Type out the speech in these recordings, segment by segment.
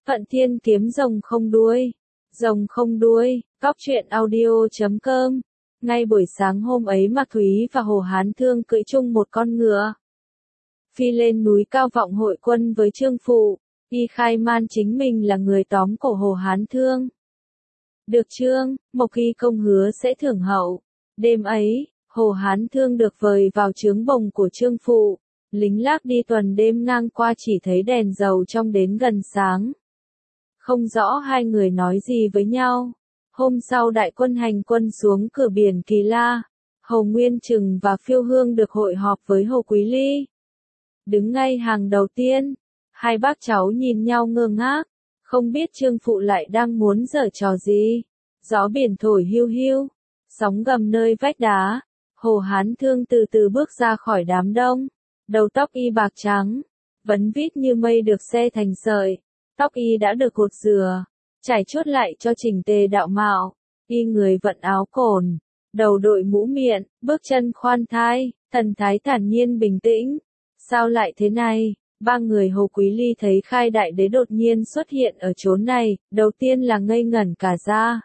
Phận Thiên kiếm rồng không đuôi. Rồng không đuôi, cóc truyện audio.com. Ngay buổi sáng hôm ấy Mạc Thúy và Hồ Hán Thương cưỡi chung một con ngựa. Phi lên núi Cao Vọng hội quân với Trương Phụ, y khai man chính mình là người tóm cổ Hồ Hán Thương. Được Trương, Mộc Hy công hứa sẽ thưởng hậu. Đêm ấy, Hồ Hán Thương được vời vào trướng bồng của Trương Phụ. Lính Lác đi tuần đêm ngang qua chỉ thấy đèn dầu trong đến gần sáng. Không rõ hai người nói gì với nhau. Hôm sau đại quân hành quân xuống cửa biển Kỳ La. Hồ Nguyên Trừng và Phiêu Hương được hội họp với Hồ Quý Ly. Đứng ngay hàng đầu tiên, hai bác cháu nhìn nhau ngơ ngác, không biết Trương Phụ lại đang muốn giở trò gì. Gió biển thổi hiu hiu, sóng gầm nơi vách đá. Hồ Hán Thương từ từ bước ra khỏi đám đông, đầu tóc y bạc trắng, vấn vít như mây được xe thành sợi. Tóc y đã được cột rửa, trải chuốt lại cho chỉnh tề đạo mạo. Y người vận áo cồn, đầu đội mũ miện, bước chân khoan thai, thần thái thản nhiên bình tĩnh. Sao lại thế này? Ba người Hồ Quý Ly thấy Khai Đại Đế đột nhiên xuất hiện ở chốn này, đầu tiên là ngây ngẩn cả ra.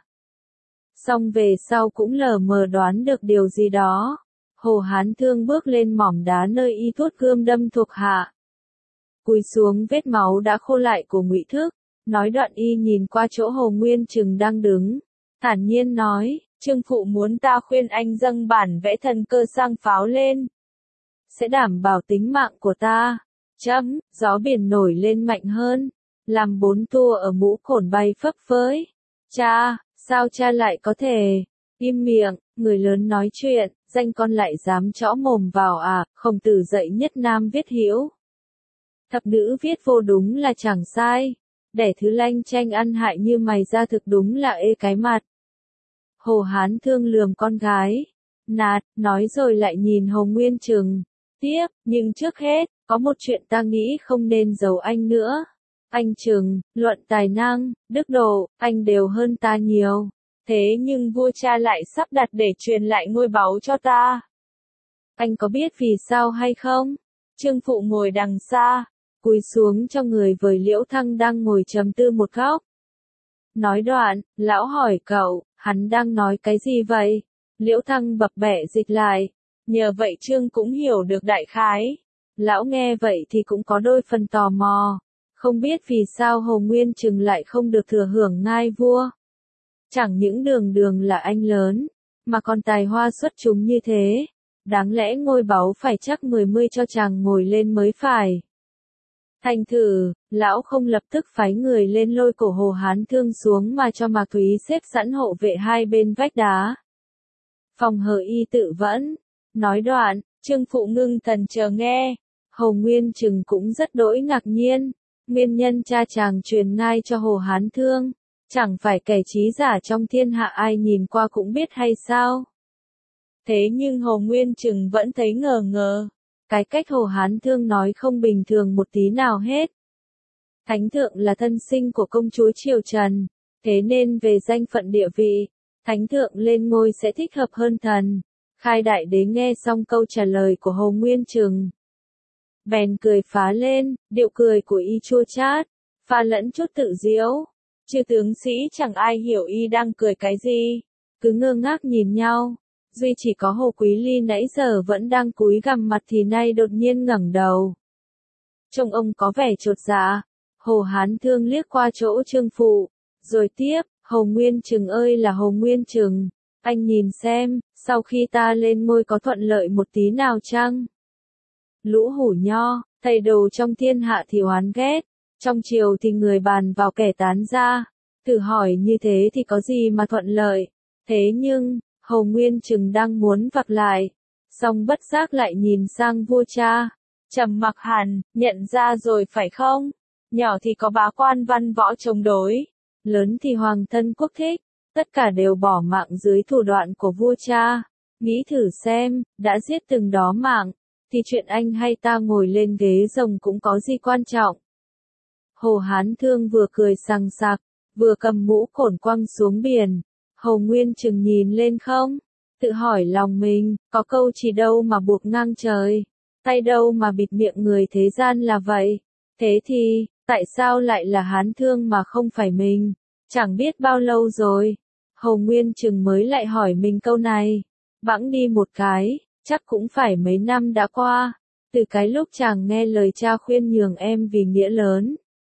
Xong về sau cũng lờ mờ đoán được điều gì đó. Hồ Hán Thương bước lên mỏm đá nơi y thuốc gươm đâm thuộc hạ. Cúi xuống vết máu đã khô lại của Ngụy Thức, nói đoạn y nhìn qua chỗ Hồ Nguyên Trừng đang đứng, thản nhiên nói, Trương Phụ muốn ta khuyên anh dâng bản vẽ thần cơ sang pháo lên, sẽ đảm bảo tính mạng của ta. Chấm, gió biển nổi lên mạnh hơn, làm bốn tua ở mũ cổn bay phấp phới. Cha, sao cha lại có thể? Im miệng, người lớn nói chuyện, danh con lại dám chõ mồm vào à? Khổng Tử dạy nhất nam viết hữu, thập nữ viết vô đúng là chẳng sai. Đẻ thứ lanh chanh ăn hại như mày ra thực đúng là ê cái mặt. Hồ Hán Thương lườm con gái, nạt, nói rồi lại nhìn Hồ Nguyên Trừng. Tiếp, nhưng trước hết, có một chuyện ta nghĩ không nên giấu anh nữa. Anh Trừng, luận tài năng, đức độ, anh đều hơn ta nhiều. Thế nhưng vua cha lại sắp đặt để truyền lại ngôi báu cho ta. Anh có biết vì sao hay không? Trương Phụ ngồi đằng xa, cúi xuống cho người với Liễu Thăng đang ngồi trầm tư một góc. Nói đoạn, lão hỏi cậu, hắn đang nói cái gì vậy? Liễu Thăng bập bẹ dịch lại. Nhờ vậy Trương cũng hiểu được đại khái. Lão nghe vậy thì cũng có đôi phần tò mò. Không biết vì sao Hồ Nguyên Trừng lại không được thừa hưởng ngai vua. Chẳng những đường đường là anh lớn, mà còn tài hoa xuất chúng như thế. Đáng lẽ ngôi báu phải chắc 10 cho chàng ngồi lên mới phải. Thành thử, lão không lập tức phái người lên lôi cổ Hồ Hán Thương xuống mà cho Mạc Thúy xếp sẵn hộ vệ hai bên vách đá. Phòng hờ y tự vẫn. Nói đoạn, Trương Phụ ngưng thần chờ nghe. Hồ Nguyên Trừng cũng rất đỗi ngạc nhiên. Nguyên nhân cha chàng truyền ngai cho Hồ Hán Thương, chẳng phải kẻ trí giả trong thiên hạ ai nhìn qua cũng biết hay sao? Thế nhưng Hồ Nguyên Trừng vẫn thấy ngờ ngờ. Cái cách Hồ Hán Thương nói không bình thường một tí nào hết. Thánh thượng là thân sinh của công chúa Triều Trần, thế nên về danh phận địa vị, thánh thượng lên ngôi sẽ thích hợp hơn thần. Khai Đại Đế nghe xong câu trả lời của Hồ Nguyên Trừng, bèn cười phá lên, điệu cười của y chua chát, pha lẫn chút tự diễu. Chư tướng sĩ chẳng ai hiểu y đang cười cái gì, cứ ngơ ngác nhìn nhau. Duy chỉ có Hồ Quý Ly nãy giờ vẫn đang cúi gằm mặt thì nay đột nhiên ngẩng đầu. Trông ông có vẻ chột dạ. Hồ Hán Thương liếc qua chỗ Trương Phụ, rồi tiếp, Hồ Nguyên Trừng ơi là Hồ Nguyên Trừng, anh nhìn xem, sau khi ta lên ngôi có thuận lợi một tí nào chăng? Lũ hủ nho, thầy đồ trong thiên hạ thì oán ghét, trong triều thì người bàn vào kẻ tán ra. Thử hỏi như thế thì có gì mà thuận lợi? Thế nhưng, Hồ Nguyên Trừng đang muốn vặc lại, song bất giác lại nhìn sang vua cha. Trầm mặc hẳn, nhận ra rồi phải không? Nhỏ thì có bá quan văn võ chống đối, lớn thì hoàng thân quốc thích, tất cả đều bỏ mạng dưới thủ đoạn của vua cha. Nghĩ thử xem, đã giết từng đó mạng, thì chuyện anh hay ta ngồi lên ghế rồng cũng có gì quan trọng. Hồ Hán Thương vừa cười sằng sặc, vừa cầm mũ cổn quăng xuống biển. Hồ Nguyên Trừng nhìn lên không, tự hỏi lòng mình, có câu chỉ đâu mà buộc ngang trời, tay đâu mà bịt miệng người thế gian là vậy. Thế thì, Tại sao lại là Hán Thương mà không phải mình? Chẳng biết bao lâu rồi, Hồ Nguyên Trừng mới lại hỏi mình câu này. Bẵng đi một cái, chắc cũng phải mấy năm đã qua, từ cái lúc chàng nghe lời cha khuyên nhường em vì nghĩa lớn.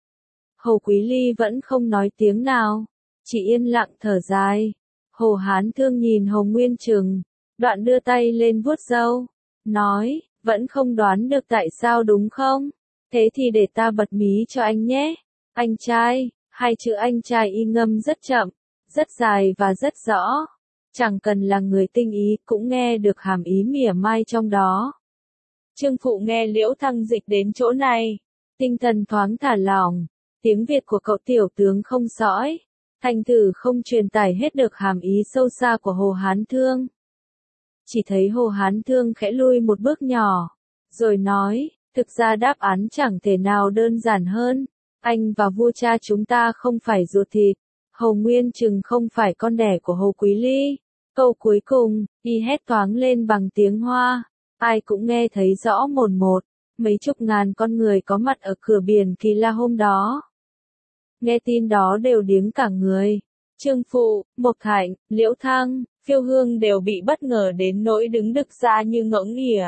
Hồ Quý Ly vẫn không nói tiếng nào, chỉ yên lặng thở dài. Hồ Hán Thương nhìn Hồ Nguyên Trừng, đoạn đưa tay lên vuốt râu, nói, vẫn không đoán được tại sao đúng không? Thế thì để ta bật mí cho anh nhé. Anh trai, hai chữ anh trai y ngâm rất chậm, rất dài và rất rõ. Chẳng cần là người tinh ý cũng nghe được hàm ý mỉa mai trong đó. Trương Phụ nghe Liễu Thăng dịch đến chỗ này, tinh thần thoáng thả lỏng, tiếng Việt của cậu tiểu tướng không sõi, thành thử không truyền tải hết được hàm ý sâu xa của Hồ Hán Thương. Chỉ thấy Hồ Hán Thương khẽ lui một bước nhỏ, rồi nói, thực ra đáp án chẳng thể nào đơn giản hơn, anh và vua cha chúng ta không phải ruột thịt, Hồ Nguyên Trừng không phải con đẻ của Hồ Quý Ly. Câu cuối cùng, y hét toáng lên bằng tiếng Hoa, ai cũng nghe thấy rõ mồn một, mấy chục ngàn con người có mặt ở cửa biển Kỳ La hôm đó. Nghe tin đó đều điếng cả người. Trương Phụ, Mộc Thạnh, Liễu Thăng, Phiêu Hương đều bị bất ngờ đến nỗi đứng đực ra như ngỗng nghỉa.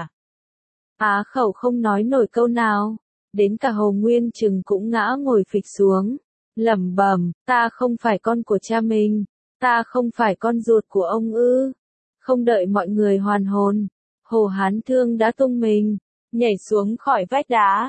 Á khẩu không nói nổi câu nào, đến cả Hồ Nguyên Trừng cũng ngã ngồi phịch xuống, lẩm bẩm, ta không phải con của cha mình, ta không phải con ruột của ông ư. Không đợi mọi người hoàn hồn, Hồ Hán Thương đã tung mình, nhảy xuống khỏi vách đá.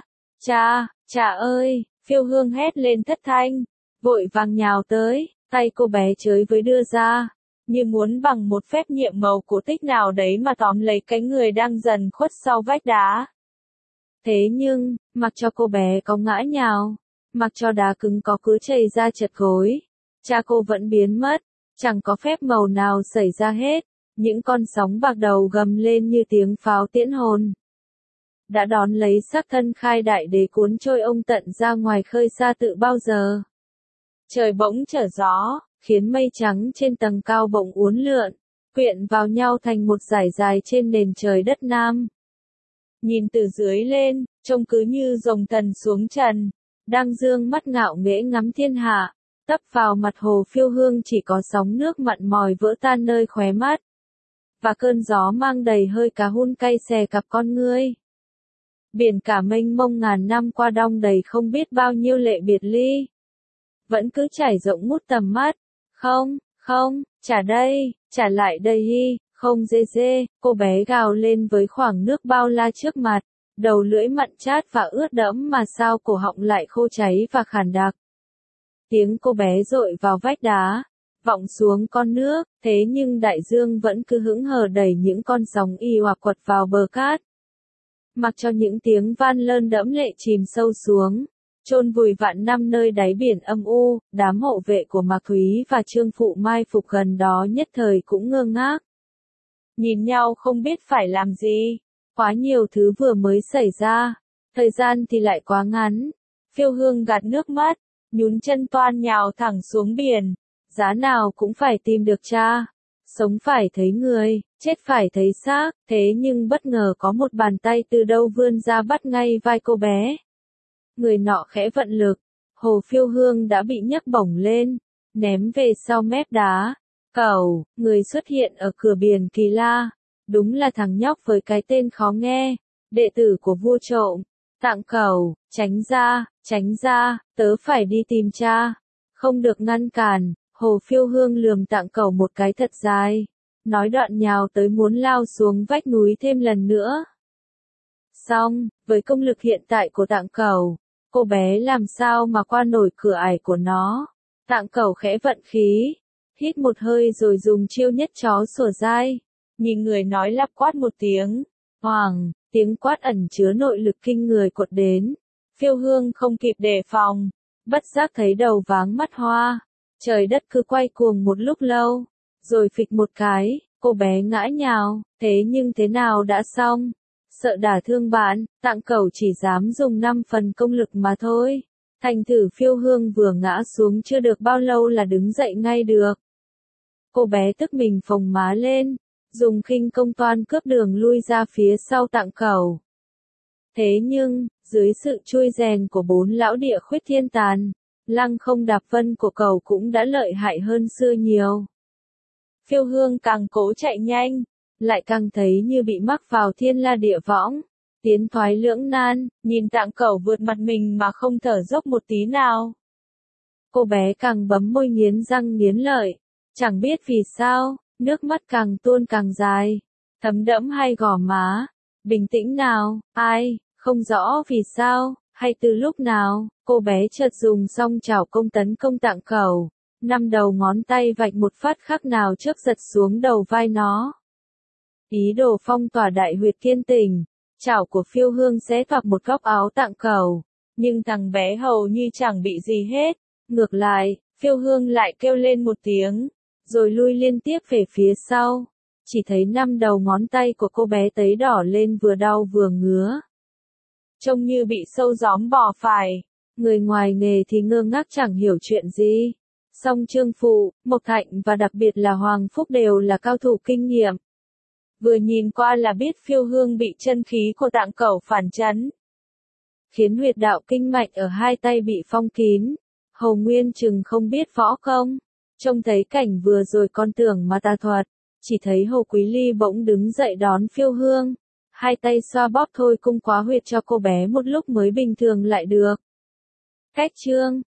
Cha ơi, Phiêu Hương hét lên thất thanh, vội vàng nhào tới, tay cô bé chới với đưa ra, như muốn bằng một phép nhiệm màu cổ tích nào đấy mà tóm lấy cái người đang dần khuất sau vách đá. Thế nhưng, mặc cho cô bé có ngã nhào, mặc cho đá cứng có cứ chảy ra chật gối, cha cô vẫn biến mất, chẳng có phép màu nào xảy ra hết, những con sóng bạc đầu gầm lên như tiếng pháo tiễn hồn. Đã đón lấy xác thân Khai Đại Đế cuốn trôi ông tận ra ngoài khơi xa tự bao giờ. Trời bỗng trở gió, khiến mây trắng trên tầng cao bỗng uốn lượn, quyện vào nhau thành một dải dài trên nền trời đất Nam. Nhìn từ dưới lên, trông cứ như rồng thần xuống trần, đang dương mắt ngạo nghễ ngắm thiên hạ, tấp vào mặt Hồ Phiêu Hương chỉ có sóng nước mặn mòi vỡ tan nơi khóe mắt. Và cơn gió mang đầy hơi cá hun cay xè cặp con ngươi. Biển cả mênh mông ngàn năm qua đong đầy không biết bao nhiêu lệ biệt ly. Vẫn cứ trải rộng ngút tầm mắt. Không, trả lại đây hi, không dê, cô bé gào lên với khoảng nước bao la trước mặt, đầu lưỡi mặn chát và ướt đẫm mà sao cổ họng lại khô cháy và khàn đặc. Tiếng cô bé dội vào vách đá, vọng xuống con nước, thế nhưng đại dương vẫn cứ hững hờ đẩy những con sóng y oạp quật vào bờ cát. Mặc cho những tiếng van lơn đẫm lệ chìm sâu xuống, chôn vùi vạn năm nơi đáy biển âm u, đám hộ vệ của Mạc Thúy và Trương Phụ mai phục gần đó nhất thời cũng ngơ ngác. Nhìn nhau không biết phải làm gì, quá nhiều thứ vừa mới xảy ra, thời gian thì lại quá ngắn. Phiêu Hương gạt nước mắt, nhún chân toan nhào thẳng xuống biển, giá nào cũng phải tìm được cha. Sống phải thấy người, chết phải thấy xác, thế nhưng bất ngờ có một bàn tay từ đâu vươn ra bắt ngay vai cô bé. Người nọ khẽ vận lực, Hồ Phiêu Hương đã bị nhấc bổng lên, ném về sau mép đá. Cẩu, người xuất hiện ở cửa biển Kỳ La, đúng là thằng nhóc với cái tên khó nghe, đệ tử của vua trộm. Tạng Cẩu, tránh ra, tớ phải đi tìm cha. Không được ngăn cản. Hồ Phiêu Hương lườm Tạng Cẩu một cái thật dài, nói đoạn nhào tới muốn lao xuống vách núi thêm lần nữa. Xong, với công lực hiện tại của Tạng Cẩu, cô bé làm sao mà qua nổi cửa ải của nó. Tạng Cẩu khẽ vận khí, hít một hơi rồi dùng chiêu nhất chó sủa dai, nhìn người nói lắp quát một tiếng, hoàng, tiếng quát ẩn chứa nội lực kinh người quật đến. Phiêu Hương không kịp đề phòng, bất giác thấy đầu váng mắt hoa. Trời đất cứ quay cuồng một lúc lâu, rồi phịch một cái, cô bé ngã nhào, thế nhưng thế nào đã xong? Sợ đả thương bạn, Tạng Cẩu chỉ dám dùng 5 phần công lực mà thôi. Thành thử Phiêu Hương vừa ngã xuống chưa được bao lâu là đứng dậy ngay được. Cô bé tức mình phồng má lên, dùng khinh công toan cướp đường lui ra phía sau Tạng Cẩu. Thế nhưng, Dưới sự chui rèn của 4 lão địa khuyết thiên tàn, Lăng Không Đạp Vân của cậu cũng đã lợi hại hơn xưa nhiều. Phiêu Hương càng cố chạy nhanh, lại càng thấy như bị mắc vào thiên la địa võng, tiến thoái lưỡng nan, nhìn Tạng Cẩu vượt mặt mình mà không thở dốc một tí nào. Cô bé càng bấm môi nghiến răng nghiến lợi, chẳng biết vì sao, nước mắt càng tuôn càng dài, thấm đẫm hai gò má. Bình tĩnh nào, ai, không rõ vì sao, hay từ lúc nào, cô bé chợt dùng song chảo công tấn công Tạng Cẩu, 5 đầu ngón tay vạch một phát khác nào trước giật xuống đầu vai nó. Ý đồ phong tỏa đại huyệt thiên tình, chảo của Phiêu Hương xé toạc một góc áo Tạng Cẩu, nhưng thằng bé hầu như chẳng bị gì hết. Ngược lại, Phiêu Hương lại kêu lên một tiếng, rồi lui liên tiếp về phía sau. Chỉ thấy 5 đầu ngón tay của cô bé tấy đỏ lên vừa đau vừa ngứa. Trông như bị sâu gióm bò phải. Người ngoài nghề thì ngơ ngác chẳng hiểu chuyện gì. Song Trương Phụ, Mộc Thạnh và đặc biệt là Hoàng Phúc đều là cao thủ kinh nghiệm. Vừa nhìn qua là biết Phiêu Hương bị chân khí của Tạng Cẩu phản chấn, khiến huyệt đạo kinh mạch ở hai tay bị phong kín. Hồ Nguyên Trừng không biết võ công, trông thấy cảnh vừa rồi con tưởng mà tà thuật, chỉ thấy Hồ Quý Ly bỗng đứng dậy đón Phiêu Hương, hai tay xoa bóp thôi cung quá huyệt cho cô bé một lúc mới bình thường lại được. Cách chương